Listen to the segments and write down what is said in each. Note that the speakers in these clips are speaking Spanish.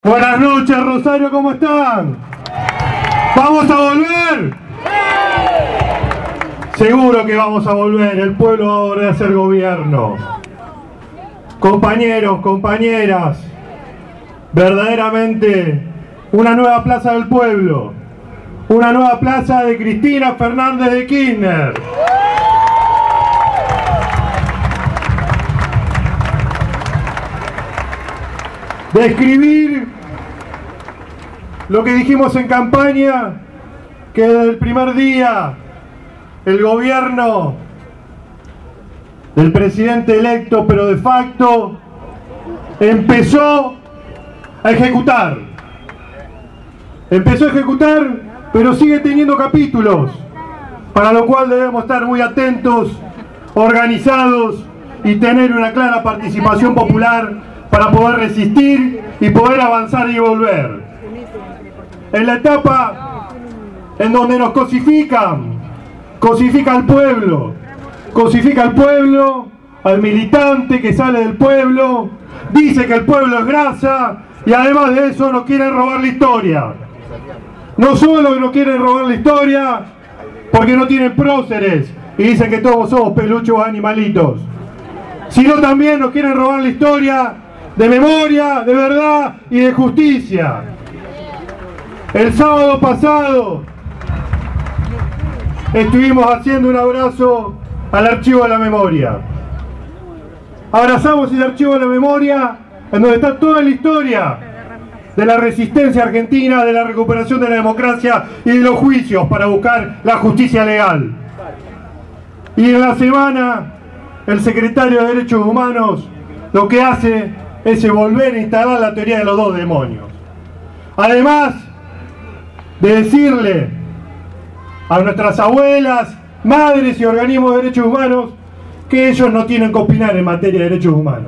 Buenas noches, Rosario, ¿cómo están? ¿Vamos a volver? Seguro que vamos a volver, el pueblo va a volver a hacer gobierno. Compañeros, compañeras, verdaderamente una nueva plaza del pueblo, una nueva plaza de Cristina Fernández de Kirchner. Describir lo que dijimos en campaña, que desde el primer día el gobierno del presidente electo, pero de facto, empezó a ejecutar. Empezó a ejecutar, pero sigue teniendo capítulos, para lo cual debemos estar muy atentos, organizados y tener una clara participación popular para poder resistir y poder avanzar y volver. En la etapa en donde nos cosifican, cosifica al pueblo, al militante que sale del pueblo, dice que el pueblo es grasa y además de eso nos quieren robar la historia. No solo nos quieren robar la historia porque no tienen próceres y dicen que todos somos peluchos animalitos, sino también nos quieren robar la historia de memoria, de verdad y de justicia. El sábado pasado estuvimos haciendo un abrazo al Archivo de la Memoria. Abrazamos el Archivo de la Memoria, en donde está toda la historia de la resistencia argentina, de la recuperación de la democracia y de los juicios para buscar la justicia legal. Y en la semana, el secretario de Derechos Humanos lo que hace es volver a instalar la teoría de los dos demonios. Además de decirle a nuestras abuelas, madres y organismos de derechos humanos que ellos no tienen que opinar en materia de derechos humanos,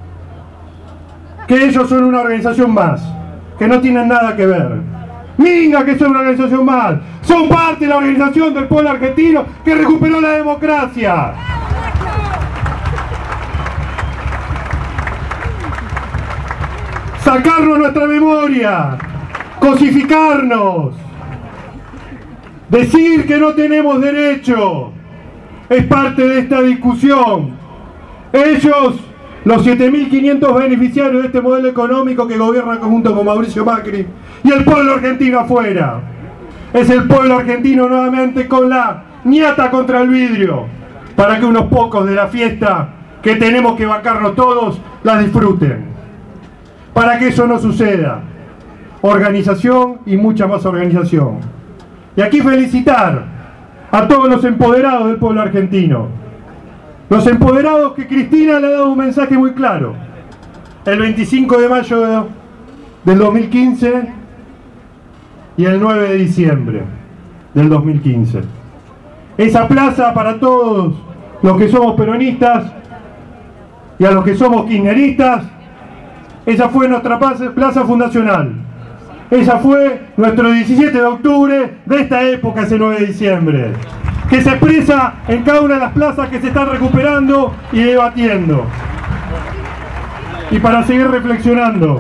que ellos son una organización más, que no tienen nada que ver. Minga que son una organización más, son parte de la organización del pueblo argentino que recuperó la democracia. Sacarnos nuestra memoria, cosificarnos, decir que no tenemos derecho, es parte de esta discusión. Ellos, los 7.500 beneficiarios de este modelo económico que gobierna junto con Mauricio Macri, y el pueblo argentino afuera. Es el pueblo argentino nuevamente con la ñata contra el vidrio, para que unos pocos de la fiesta que tenemos que bancarnos todos, la disfruten. Para que eso no suceda, organización y mucha más organización. Y aquí felicitar a todos los empoderados del pueblo argentino. Los empoderados que Cristina le ha dado un mensaje muy claro. El 25 de mayo del 2015 y el 9 de diciembre del 2015. Esa plaza para todos los que somos peronistas y a los que somos kirchneristas, esa fue nuestra plaza fundacional. Esa fue nuestro 17 de octubre de esta época, ese 9 de diciembre, que se expresa en cada una de las plazas que se están recuperando y debatiendo. Y para seguir reflexionando,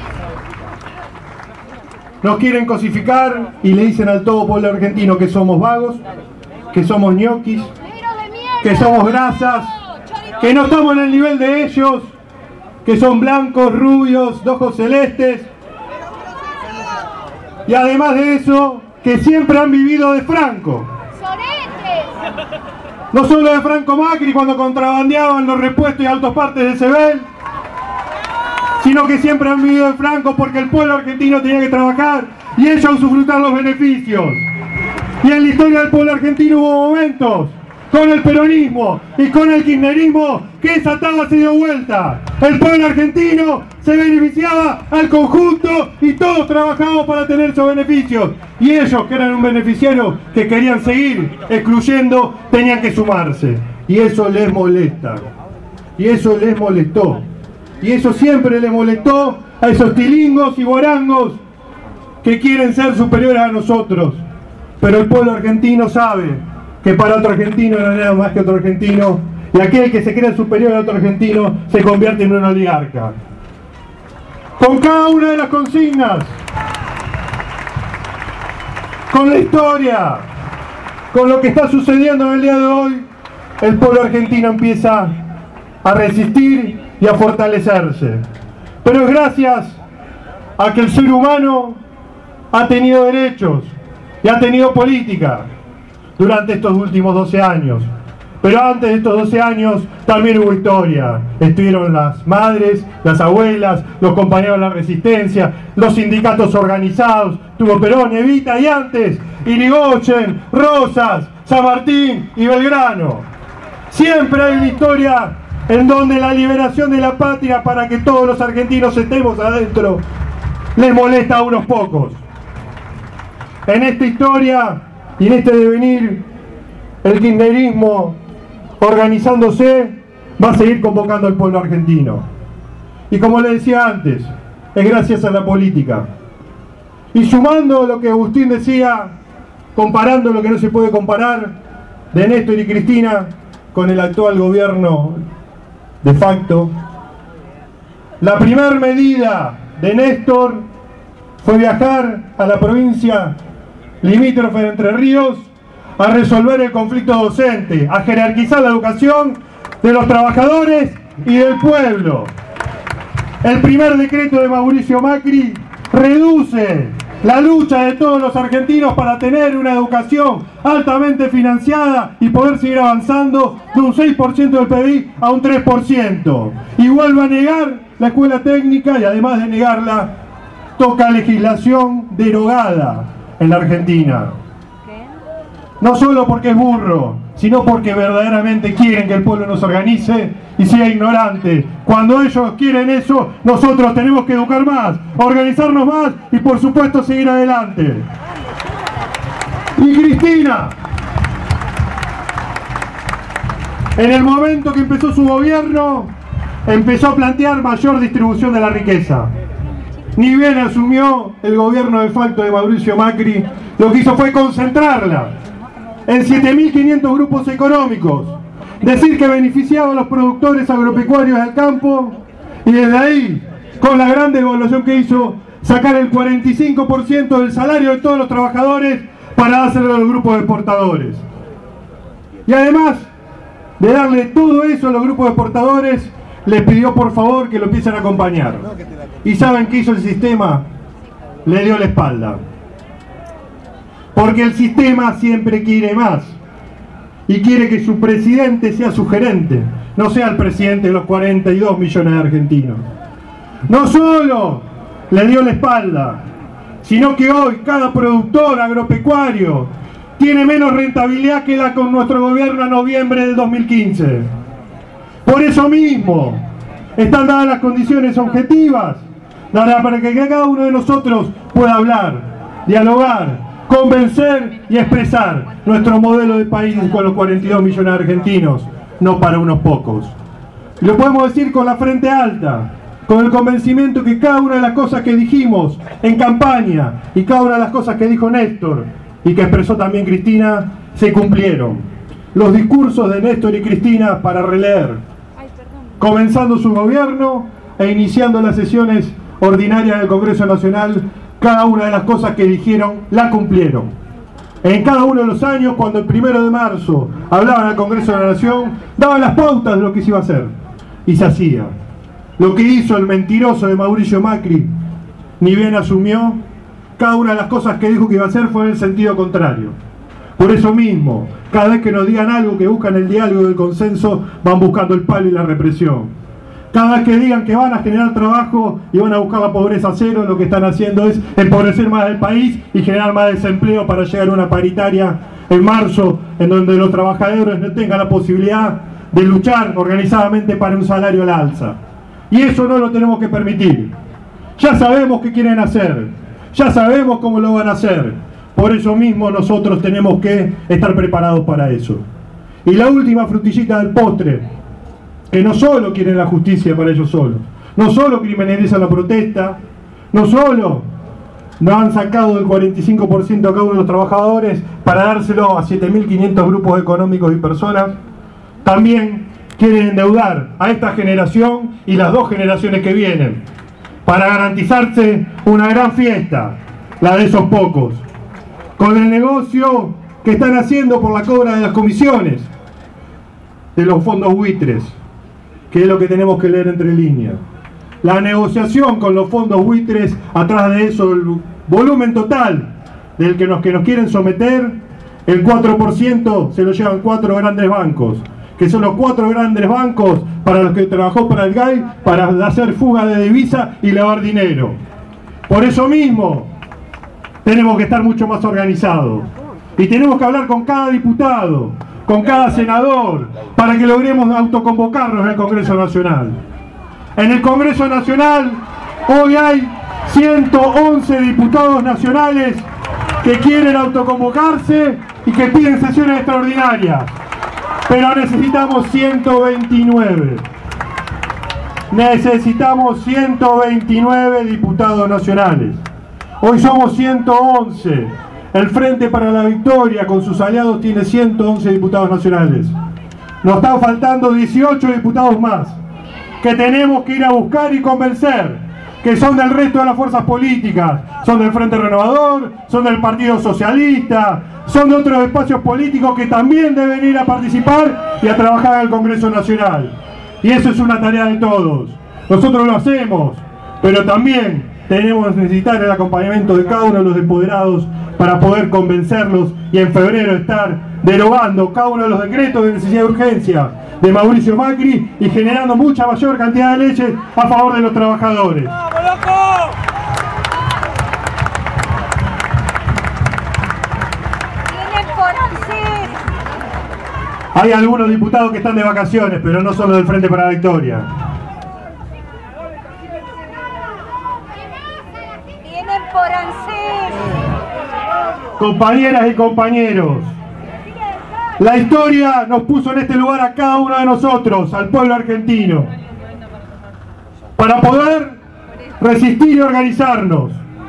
nos quieren cosificar y le dicen al todo pueblo argentino que somos vagos, que somos ñoquis, que somos grasas, que no estamos en el nivel de ellos, que son blancos, rubios, de ojos celestes, y además de eso, que siempre han vivido de Franco. No solo de Franco Macri cuando contrabandeaban los repuestos y altos partes de Sebel, sino que siempre han vivido de Franco porque el pueblo argentino tenía que trabajar y ellos usufructar los beneficios. Y en la historia del pueblo argentino hubo momentos con el peronismo y con el kirchnerismo que esa tabla se dio vuelta. El pueblo argentino se beneficiaba al conjunto y todos trabajábamos para tener esos beneficios. Y ellos, que eran un beneficiario que querían seguir excluyendo, tenían que sumarse. Y eso les molesta. Y eso les molestó. Y eso siempre les molestó a esos tilingos y guarangos que quieren ser superiores a nosotros. Pero el pueblo argentino sabe que para otro argentino no es nada más que otro argentino, y aquel que se cree superior a otro argentino se convierte en un oligarca. con cada una de las consignas, con la historia, con lo que está sucediendo en el día de hoy, el pueblo argentino empieza a resistir y a fortalecerse. Pero es gracias a que el ser humano ha tenido derechos y ha tenido política durante estos últimos 12 años. Pero antes de estos 12 años también hubo historia. Estuvieron las madres, las abuelas, los compañeros de la resistencia, los sindicatos organizados, tuvo Perón, Evita y antes Irigoyen, Rosas, San Martín y Belgrano. Siempre hay una historia en donde la liberación de la patria para que todos los argentinos estemos adentro les molesta a unos pocos. En esta historia y en este devenir, el kirchnerismo, organizándose, va a seguir convocando al pueblo argentino. Y como le decía antes, es gracias a la política. Y sumando lo que Agustín decía, comparando lo que no se puede comparar de Néstor y Cristina con el actual gobierno de facto, la primera medida de Néstor fue viajar a la provincia limítrofe de Entre Ríos a resolver el conflicto docente, a jerarquizar la educación de los trabajadores y del pueblo. El primer decreto de Mauricio Macri reduce la lucha de todos los argentinos para tener una educación altamente financiada y poder seguir avanzando de un 6% del PBI a un 3%. Y vuelve a negar la escuela técnica y además de negarla, toca legislación derogada en la Argentina. No solo porque es burro, sino porque verdaderamente quieren que el pueblo nos organice y sea ignorante. Cuando ellos quieren eso, nosotros tenemos que educar más, organizarnos más y por supuesto seguir adelante. Y Cristina, en el momento que empezó su gobierno, empezó a plantear mayor distribución de la riqueza. Ni bien asumió el gobierno de facto de Mauricio Macri, lo que hizo fue concentrarla en 7.500 grupos económicos, decir que beneficiaba a los productores agropecuarios del campo y desde ahí, con la gran devaluación que hizo, sacar el 45% del salario de todos los trabajadores para dárselo a los grupos de exportadores. Y además de darle todo eso a los grupos de exportadores, les pidió por favor que lo empiecen a acompañar. ¿Y saben qué hizo el sistema? Le dio la espalda. Porque el sistema siempre quiere más. Y quiere que su presidente sea su gerente, no sea el presidente de los 42 millones de argentinos. No solo le dio la espalda, sino que hoy cada productor agropecuario tiene menos rentabilidad que la con nuestro gobierno en noviembre del 2015. Por eso mismo, están dadas las condiciones objetivas para que cada uno de nosotros pueda hablar, dialogar, convencer y expresar nuestro modelo de país con los 42 millones de argentinos, no para unos pocos. Y lo podemos decir con la frente alta, con el convencimiento que cada una de las cosas que dijimos en campaña y cada una de las cosas que dijo Néstor y que expresó también Cristina, se cumplieron. Los discursos de Néstor y Cristina para releer, comenzando su gobierno e iniciando las sesiones ordinarias del Congreso Nacional, cada una de las cosas que dijeron la cumplieron. En cada uno de los años, cuando el 1 de marzo hablaban al Congreso de la Nación, daban las pautas de lo que se iba a hacer. Y se hacía. Lo que hizo el mentiroso de Mauricio Macri, ni bien asumió, cada una de las cosas que dijo que iba a hacer fue en el sentido contrario. Por eso mismo, cada vez que nos digan algo que buscan el diálogo y el consenso, van buscando el palo y la represión. Cada vez que digan que van a generar trabajo y van a buscar la pobreza cero, lo que están haciendo es empobrecer más el país y generar más desempleo para llegar a una paritaria en marzo, en donde los trabajadores no tengan la posibilidad de luchar organizadamente para un salario al alza. Y eso no lo tenemos que permitir. Ya sabemos qué quieren hacer, ya sabemos cómo lo van a hacer. Por eso mismo nosotros tenemos que estar preparados para eso. Y la última frutillita del postre, que no solo quieren la justicia para ellos solos, no solo criminalizan la protesta, no solo nos han sacado del 45% a cada uno de los trabajadores para dárselo a 7.500 grupos económicos y personas, también quieren endeudar a esta generación y las dos generaciones que vienen. para garantizarse una gran fiesta, la de esos pocos, con el negocio que están haciendo por la cobra de las comisiones de los fondos buitres, que es lo que tenemos que leer entre líneas. La negociación con los fondos buitres, atrás de eso el volumen total del que nos quieren someter, el 4% se lo llevan 4 grandes bancos, que son los 4 grandes bancos para los que trabajó para el GAI, para hacer fuga de divisa y lavar dinero. Por eso mismo tenemos que estar mucho más organizados y tenemos que hablar con cada diputado, con cada senador, para que logremos autoconvocarnos en el Congreso Nacional. En el Congreso Nacional hoy hay 111 diputados nacionales que quieren autoconvocarse y que piden sesiones extraordinarias, pero necesitamos 129. Necesitamos 129 diputados nacionales. Hoy somos 111. El Frente para la Victoria con sus aliados tiene 111 diputados nacionales. Nos están faltando 18 diputados más, que tenemos que ir a buscar y convencer, que son del resto de las fuerzas políticas, son del Frente Renovador, son del Partido Socialista, son de otros espacios políticos que también deben ir a participar y a trabajar en el Congreso Nacional. Y eso es una tarea de todos. Nosotros lo hacemos, pero también tenemos que necesitar el acompañamiento de cada uno de los empoderados para poder convencerlos y en febrero estar derogando cada uno de los decretos de necesidad de urgencia de Mauricio Macri y generando mucha mayor cantidad de leyes a favor de los trabajadores. ¡Vamos, loco! Hay algunos diputados que están de vacaciones, pero no son los del Frente para la Victoria. Vienen por ANSES. Compañeras y compañeros, la historia nos puso en este lugar a cada uno de nosotros, al pueblo argentino, para poder resistir y organizarnos,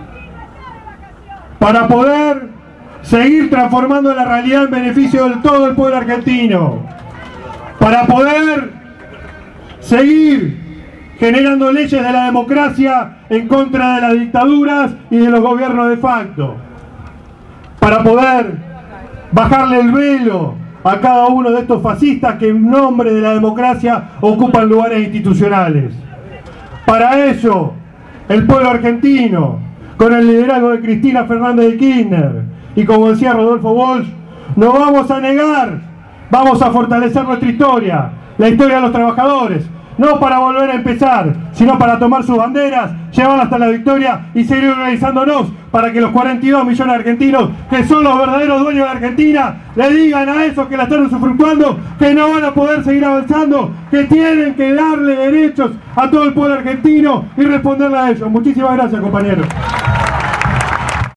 para poder seguir transformando la realidad en beneficio de todo el pueblo argentino, para poder seguir generando leyes de la democracia en contra de las dictaduras y de los gobiernos de facto, para poder bajarle el velo a cada uno de estos fascistas que en nombre de la democracia ocupan lugares institucionales. Para eso, el pueblo argentino, con el liderazgo de Cristina Fernández de Kirchner, y como decía Rodolfo Walsh, no vamos a negar, vamos a fortalecer nuestra historia, la historia de los trabajadores, no para volver a empezar, sino para tomar sus banderas, llevarlas hasta la victoria y seguir organizándonos para que los 42 millones de argentinos, que son los verdaderos dueños de Argentina, le digan a esos que la están usufructuando que no van a poder seguir avanzando, que tienen que darle derechos a todo el pueblo argentino y responderle a ellos. Muchísimas gracias, compañeros.